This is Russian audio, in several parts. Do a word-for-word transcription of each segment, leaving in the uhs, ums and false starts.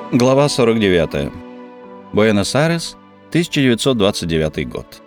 Глава сорок девятая. Буэнос-Айрес, тысяча девятьсот двадцать девятый год.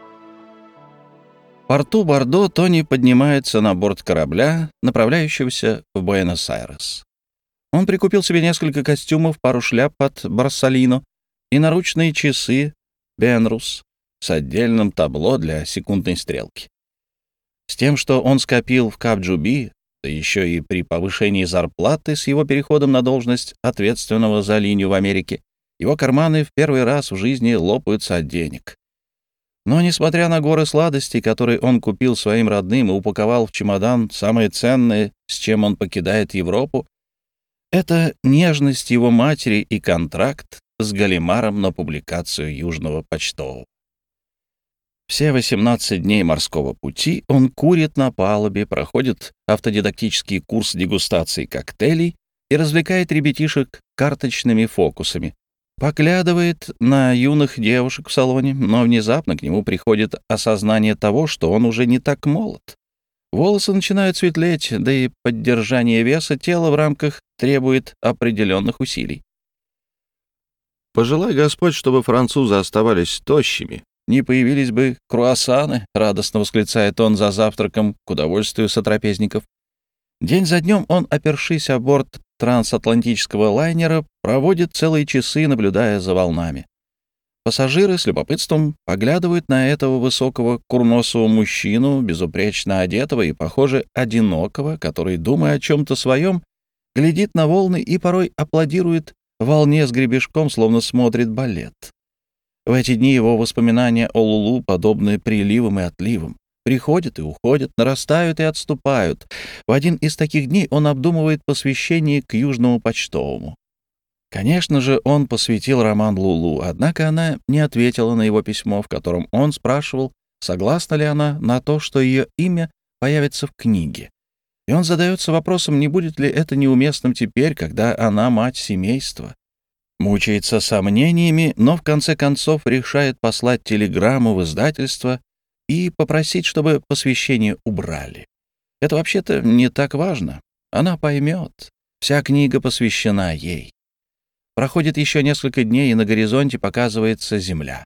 В порту Бордо Тони поднимается на борт корабля, направляющегося в Буэнос-Айрес. Он прикупил себе несколько костюмов, пару шляп от Борсалино и наручные часы Бенрус с отдельным табло для секундной стрелки. С тем, что он скопил в Кап-Джуби, да еще и при повышении зарплаты с его переходом на должность ответственного за линию в Америке, его карманы в первый раз в жизни лопаются от денег. Но, несмотря на горы сладостей, которые он купил своим родным и упаковал в чемодан самое ценное, с чем он покидает Европу, это нежность его матери и контракт с Галимаром на публикацию Южного почтового. Все восемнадцать дней морского пути он курит на палубе, проходит автодидактический курс дегустации коктейлей и развлекает ребятишек карточными фокусами. Поглядывает на юных девушек в салоне, но внезапно к нему приходит осознание того, что он уже не так молод. Волосы начинают светлеть, да и поддержание веса тела в рамках требует определенных усилий. «Пожелай Господь, чтобы французы оставались тощими. Не появились бы круассаны», — радостно восклицает он за завтраком к удовольствию сотрапезников. День за днем он, опершись о борт трансатлантического лайнера, проводит целые часы, наблюдая за волнами. Пассажиры с любопытством поглядывают на этого высокого курносого мужчину, безупречно одетого и, похоже, одинокого, который, думая о чем-то своем, глядит на волны и порой аплодирует волне с гребешком, словно смотрит балет. В эти дни его воспоминания о Лулу подобны приливам и отливам. Приходят и уходят, нарастают и отступают. В один из таких дней он обдумывает посвящение к Южному почтовому. Конечно же, он посвятил роман Лулу, однако она не ответила на его письмо, в котором он спрашивал, согласна ли она на то, что ее имя появится в книге. И он задается вопросом, не будет ли это неуместным теперь, когда она мать семейства. Мучается сомнениями, но в конце концов решает послать телеграмму в издательство и попросить, чтобы посвящение убрали. Это вообще-то не так важно. Она поймет. Вся книга посвящена ей. Проходит еще несколько дней, и на горизонте показывается земля.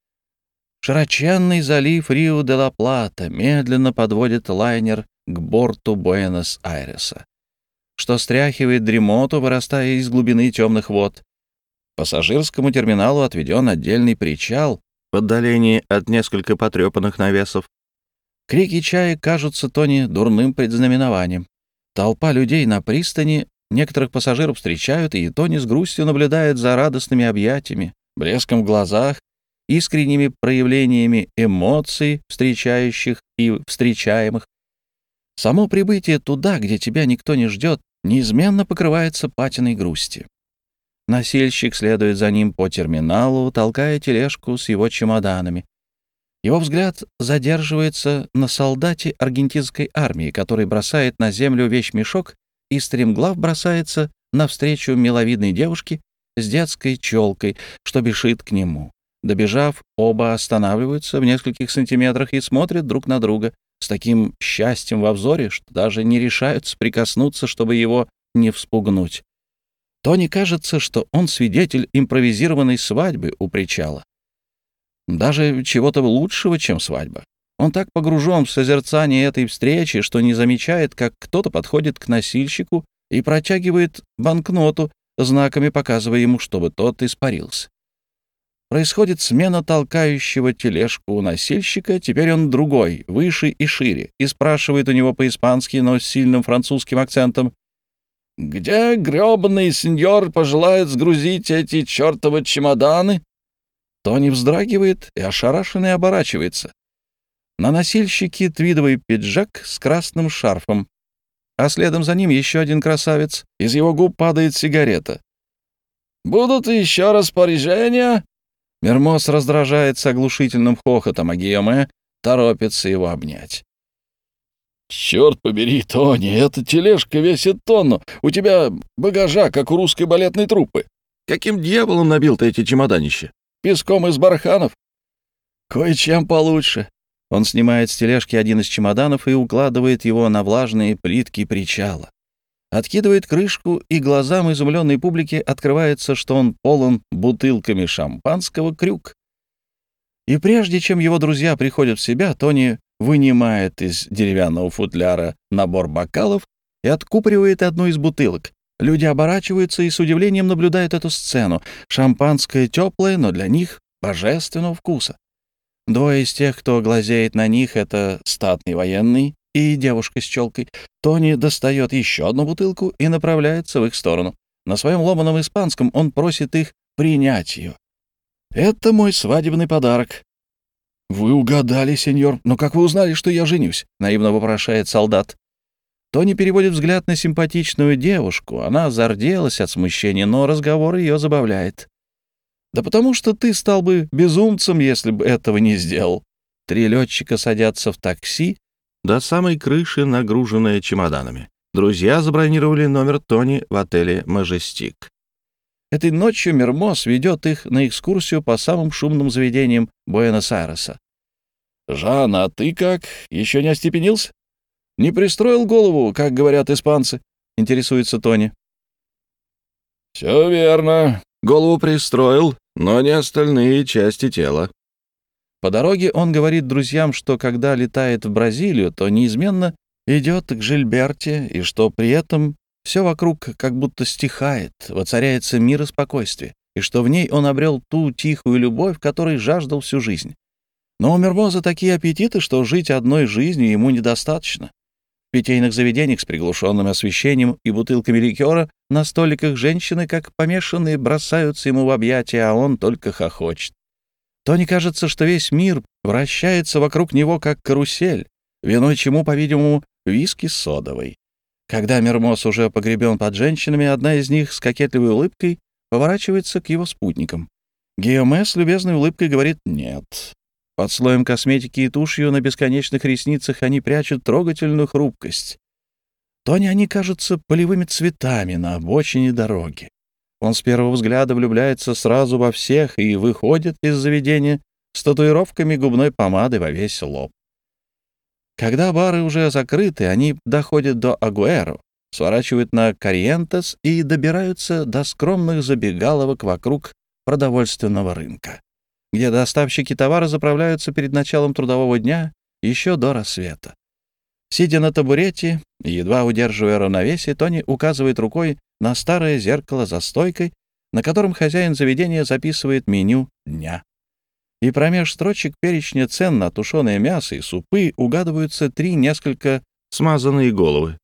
Широченный залив Рио-де-ла-Плата медленно подводит лайнер к борту Буэнос-Айреса, что стряхивает дремоту, вырастая из глубины темных вод. Пассажирскому терминалу отведен отдельный причал в отдалении от несколько потрепанных навесов. Крики чаек кажутся Тони дурным предзнаменованием. Толпа людей на пристани, некоторых пассажиров встречают, и Тони с грустью наблюдает за радостными объятиями, блеском в глазах, искренними проявлениями эмоций встречающих и встречаемых. Само прибытие туда, где тебя никто не ждет, неизменно покрывается патиной грусти. Носильщик следует за ним по терминалу, толкая тележку с его чемоданами. Его взгляд задерживается на солдате аргентинской армии, который бросает на землю вещмешок и стремглав бросается навстречу миловидной девушке с детской челкой, что бежит к нему. Добежав, оба останавливаются в нескольких сантиметрах и смотрят друг на друга с таким счастьем во взоре, что даже не решаются прикоснуться, чтобы его не вспугнуть. Тони кажется, что он свидетель импровизированной свадьбы у причала. Даже чего-то лучшего, чем свадьба. Он так погружен в созерцание этой встречи, что не замечает, как кто-то подходит к носильщику и протягивает банкноту, знаками показывая ему, чтобы тот испарился. Происходит смена толкающего тележку носильщика, теперь он другой, выше и шире, и спрашивает у него по-испански, но с сильным французским акцентом: «Где грёбаный сеньор пожелает сгрузить эти чертовы чемоданы?» Тони вздрагивает и ошарашенный оборачивается. На носильщике твидовый пиджак с красным шарфом, а следом за ним еще один красавец. Из его губ падает сигарета. «Будут еще распоряжения?» Мермоз раздражается оглушительным хохотом, а Гийоме торопится его обнять. «Черт побери, Тони, эта тележка весит тонну. У тебя багажа, как у русской балетной труппы. Каким дьяволом набил ты эти чемоданища? Песком из барханов?» «Кое-чем получше». Он снимает с тележки один из чемоданов и укладывает его на влажные плитки причала. откидывает крышку, и глазам изумленной публики открывается, что он полон бутылками шампанского крюк. И прежде чем его друзья приходят в себя, Тони вынимает из деревянного футляра набор бокалов и откупоривает одну из бутылок. Люди оборачиваются и с удивлением наблюдают эту сцену. Шампанское теплое, но для них божественного вкуса. Двое из тех, кто глазеет на них, — это статный военный и девушка с челкой. Тони достает еще одну бутылку и направляется в их сторону. На своем ломаном испанском он просит их принять ее. «Это мой свадебный подарок». «Вы угадали, сеньор, но как вы узнали, что я женюсь?» — наивно вопрошает солдат. Тони переводит взгляд на симпатичную девушку. Она зарделась от смущения, но разговор ее забавляет. «Да потому что ты стал бы безумцем, если бы этого не сделал». Три летчика садятся в такси, до самой крыши нагруженное чемоданами. Друзья забронировали номер Тони в отеле «Мажестик». Этой ночью Мермоз ведет их на экскурсию по самым шумным заведениям Буэнос-Айреса. «Жан, а ты как? Еще не остепенился? Не пристроил голову, как говорят испанцы?» — интересуется Тони. «Все верно. Голову пристроил, но не остальные части тела». По дороге он говорит друзьям, что когда летает в Бразилию, то неизменно идет к Жильберте, и что при этом все вокруг как будто стихает, воцаряется мир и спокойствие, и что в ней он обрел ту тихую любовь, которой жаждал всю жизнь. Но у Мермоза такие аппетиты, что жить одной жизнью ему недостаточно. В питейных заведениях с приглушенным освещением и бутылками ликера на столиках женщины, как помешанные, бросаются ему в объятия, а он только хохочет. Тони кажется, что весь мир вращается вокруг него, как карусель, виной чему, по-видимому, виски содовой. Когда Мермоз уже погребен под женщинами, одна из них с кокетливой улыбкой поворачивается к его спутникам. Гийоме с любезной улыбкой говорит «нет». Под слоем косметики и тушью на бесконечных ресницах они прячут трогательную хрупкость. Тони они кажутся полевыми цветами на обочине дороги. Он с первого взгляда влюбляется сразу во всех и выходит из заведения с татуировками губной помады во весь лоб. Когда бары уже закрыты, они доходят до Агуэро, сворачивают на Корриентес и добираются до скромных забегаловок вокруг продовольственного рынка, где доставщики товара заправляются перед началом трудового дня еще до рассвета. Сидя на табурете, едва удерживая равновесие, Тони указывает рукой на старое зеркало за стойкой, на котором хозяин заведения записывает меню дня. И промеж строчек перечня цен на тушеное мясо и супы угадываются три несколько смазанные головы.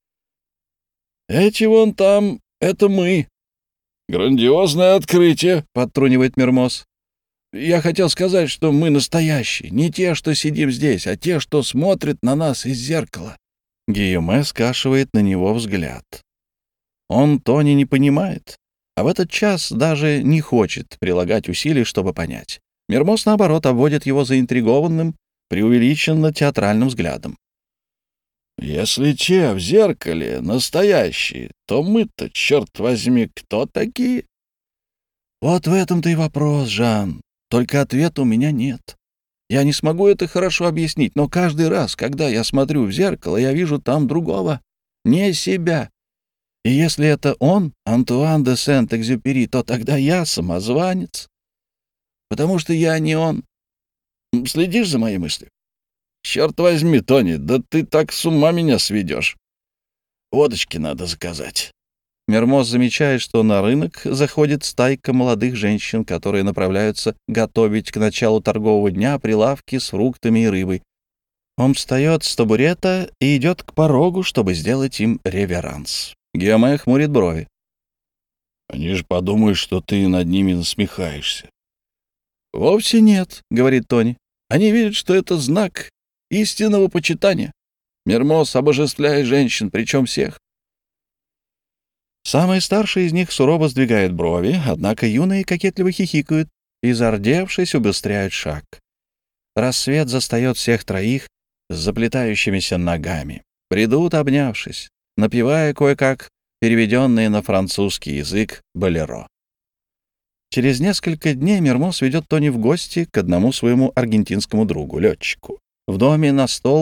«Эти вон там — это мы». «Грандиозное открытие», — подтрунивает Мермоз. «Я хотел сказать, что мы настоящие, не те, что сидим здесь, а те, что смотрят на нас из зеркала». Гийоме скашивает на него взгляд. Он Тони не понимает, а в этот час даже не хочет прилагать усилий, чтобы понять. Мермоз, наоборот, обводит его заинтригованным, преувеличенно театральным взглядом. «Если те в зеркале настоящие, то мы-то, черт возьми, кто такие?» «Вот в этом-то и вопрос, Жан. Только ответа у меня нет. Я не смогу это хорошо объяснить, но каждый раз, когда я смотрю в зеркало, я вижу там другого, не себя. И если это он, Антуан де Сент-Экзюпери, то тогда я самозванец. Потому что я не он. Следишь за моей мыслью? Черт возьми, Тони, да ты так с ума меня сведешь. Водочки надо заказать». Мермоз замечает, что на рынок заходит стайка молодых женщин, которые направляются готовить к началу торгового дня прилавки с фруктами и рыбой. Он встает с табурета и идет к порогу, чтобы сделать им реверанс. Гийоме хмурит брови. «Они же подумают, что ты над ними насмехаешься». «Вовсе нет», — говорит Тони. «Они видят, что это знак истинного почитания. Мермоз обожествляет женщин, причем всех». Самый старший из них сурово сдвигает брови, однако юные кокетливо хихикают и, зардевшись, убыстряют шаг. Рассвет застает всех троих с заплетающимися ногами. Бредут, обнявшись, напевая кое-как переведенные на французский язык болеро. Через несколько дней Мермоз ведет Тони в гости к одному своему аргентинскому другу, летчику. В доме на стол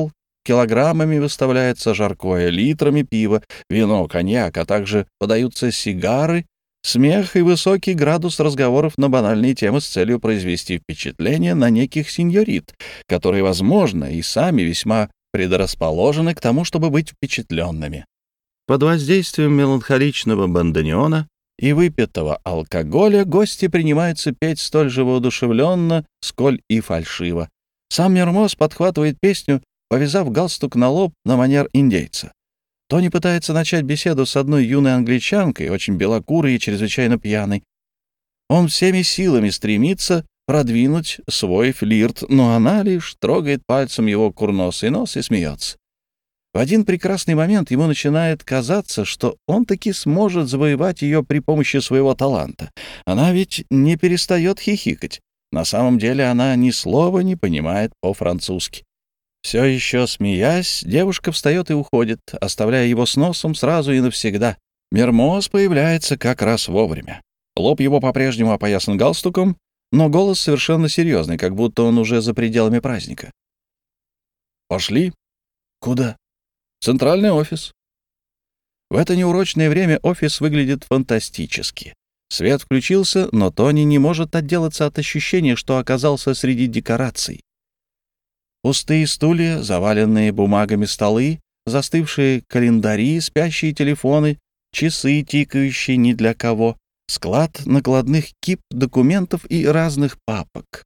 килограммами выставляется жаркое, литрами пива, вино, коньяк, а также подаются сигары, смех и высокий градус разговоров на банальные темы с целью произвести впечатление на неких сеньорит, которые, возможно, и сами весьма предрасположены к тому, чтобы быть впечатленными. Под воздействием меланхоличного бандонеона и выпитого алкоголя гости принимаются петь столь же воодушевленно, сколь и фальшиво. Сам Мермоз подхватывает песню, повязав галстук на лоб на манер индейца. Тони пытается начать беседу с одной юной англичанкой, очень белокурой и чрезвычайно пьяной. Он всеми силами стремится продвинуть свой флирт, но она лишь трогает пальцем его курносый нос и смеется. В один прекрасный момент ему начинает казаться, что он таки сможет завоевать ее при помощи своего таланта. Она ведь не перестает хихикать. На самом деле она ни слова не понимает по-французски. Все еще смеясь, девушка встает и уходит, оставляя его с носом сразу и навсегда. Мермоз появляется как раз вовремя. Лоб его по-прежнему опоясан галстуком, но голос совершенно серьезный, как будто он уже за пределами праздника. «Пошли». «Куда?» «Центральный офис». В это неурочное время офис выглядит фантастически. Свет включился, но Тони не может отделаться от ощущения, что оказался среди декораций. Пустые стулья, заваленные бумагами столы, застывшие календари, спящие телефоны, часы, тикающие ни для кого, склад накладных кип документов и разных папок.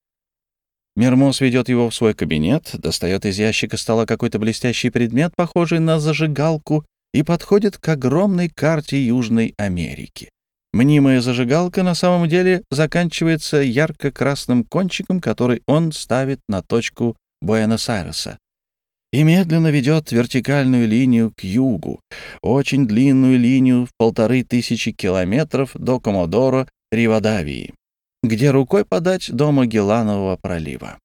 Мермоз ведет его в свой кабинет, достает из ящика стола какой-то блестящий предмет, похожий на зажигалку, и подходит к огромной карте Южной Америки. Мнимая зажигалка на самом деле заканчивается ярко-красным кончиком, который он ставит на точку Буэнос-Айреса, и медленно ведет вертикальную линию к югу, очень длинную линию в полторы тысячи километров до Комодоро Ривадавии, где рукой подать до Магелланового пролива.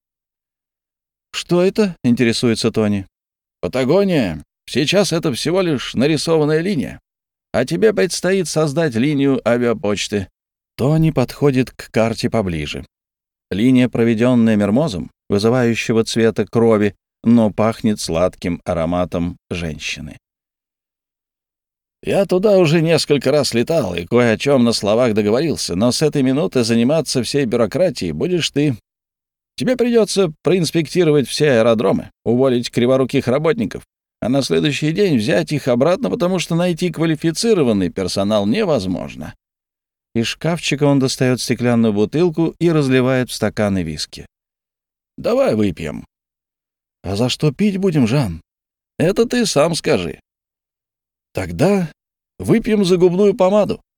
«Что это?» — интересуется Тони. «Патагония. Сейчас это всего лишь нарисованная линия. А тебе предстоит создать линию авиапочты». Тони подходит к карте поближе. Линия, проведенная Мермозом, вызывающего цвета крови, но пахнет сладким ароматом женщины. «Я туда уже несколько раз летал и кое о чем на словах договорился, но с этой минуты заниматься всей бюрократией будешь ты. Тебе придется проинспектировать все аэродромы, уволить криворуких работников, а на следующий день взять их обратно, потому что найти квалифицированный персонал невозможно». Из шкафчика он достает стеклянную бутылку и разливает в стаканы виски. «Давай выпьем». «А за что пить будем, Жан?» «Это ты сам скажи». «Тогда выпьем за губную помаду».